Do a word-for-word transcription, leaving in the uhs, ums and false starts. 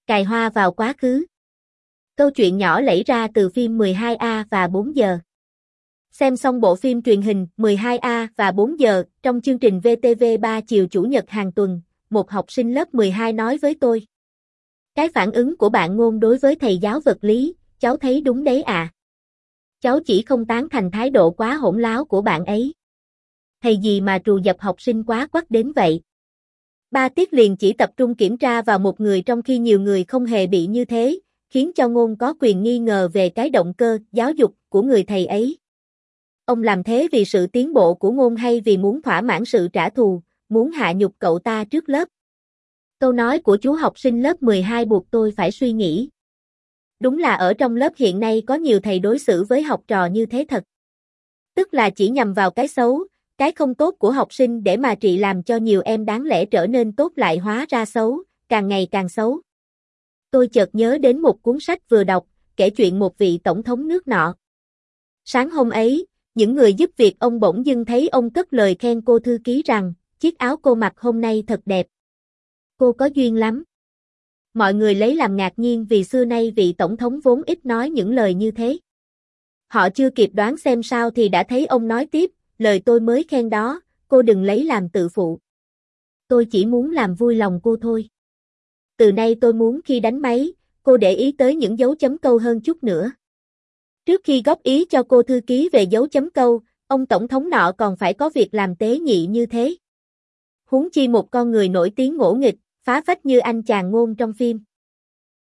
Cài hoa vào quá khứ. Câu chuyện nhỏ lẫy ra từ phim mười hai A và bốn giờ. Xem xong bộ phim truyền hình mười hai A và bốn giờ trong chương trình vê tê vê ba chiều Chủ nhật hàng tuần, một học sinh lớp mười hai nói với tôi. Cái phản ứng của bạn Ngôn đối với thầy giáo vật lý, cháu thấy đúng đấy à. Cháu chỉ không tán thành thái độ quá hỗn láo của bạn ấy. Thầy gì mà trù dập học sinh quá quắt đến vậy. Ba tiết liền chỉ tập trung kiểm tra vào một người trong khi nhiều người không hề bị như thế, khiến cho Ngôn có quyền nghi ngờ về cái động cơ giáo dục của người thầy ấy. Ông làm thế vì sự tiến bộ của Ngôn hay vì muốn thỏa mãn sự trả thù, muốn hạ nhục cậu ta trước lớp? Câu nói của chú học sinh lớp mười hai buộc tôi phải suy nghĩ. Đúng là ở trong lớp hiện nay có nhiều thầy đối xử với học trò như thế thật. Tức là chỉ nhằm vào cái xấu, cái không tốt của học sinh để mà trị làm cho nhiều em đáng lẽ trở nên tốt lại hóa ra xấu, càng ngày càng xấu. Tôi chợt nhớ đến một cuốn sách vừa đọc, kể chuyện một vị tổng thống nước nọ. Sáng hôm ấy, những người giúp việc ông bỗng dưng thấy ông cất lời khen cô thư ký rằng, chiếc áo cô mặc hôm nay thật đẹp. Cô có duyên lắm. Mọi người lấy làm ngạc nhiên vì xưa nay vị tổng thống vốn ít nói những lời như thế. Họ chưa kịp đoán xem sao thì đã thấy ông nói tiếp, lời tôi mới khen đó, cô đừng lấy làm tự phụ. Tôi chỉ muốn làm vui lòng cô thôi. Từ nay tôi muốn khi đánh máy, cô để ý tới những dấu chấm câu hơn chút nữa. Trước khi góp ý cho cô thư ký về dấu chấm câu, ông tổng thống nọ còn phải có việc làm tế nhị như thế. Huống chi một con người nổi tiếng ngỗ nghịch, phá phách như anh chàng Ngôn trong phim.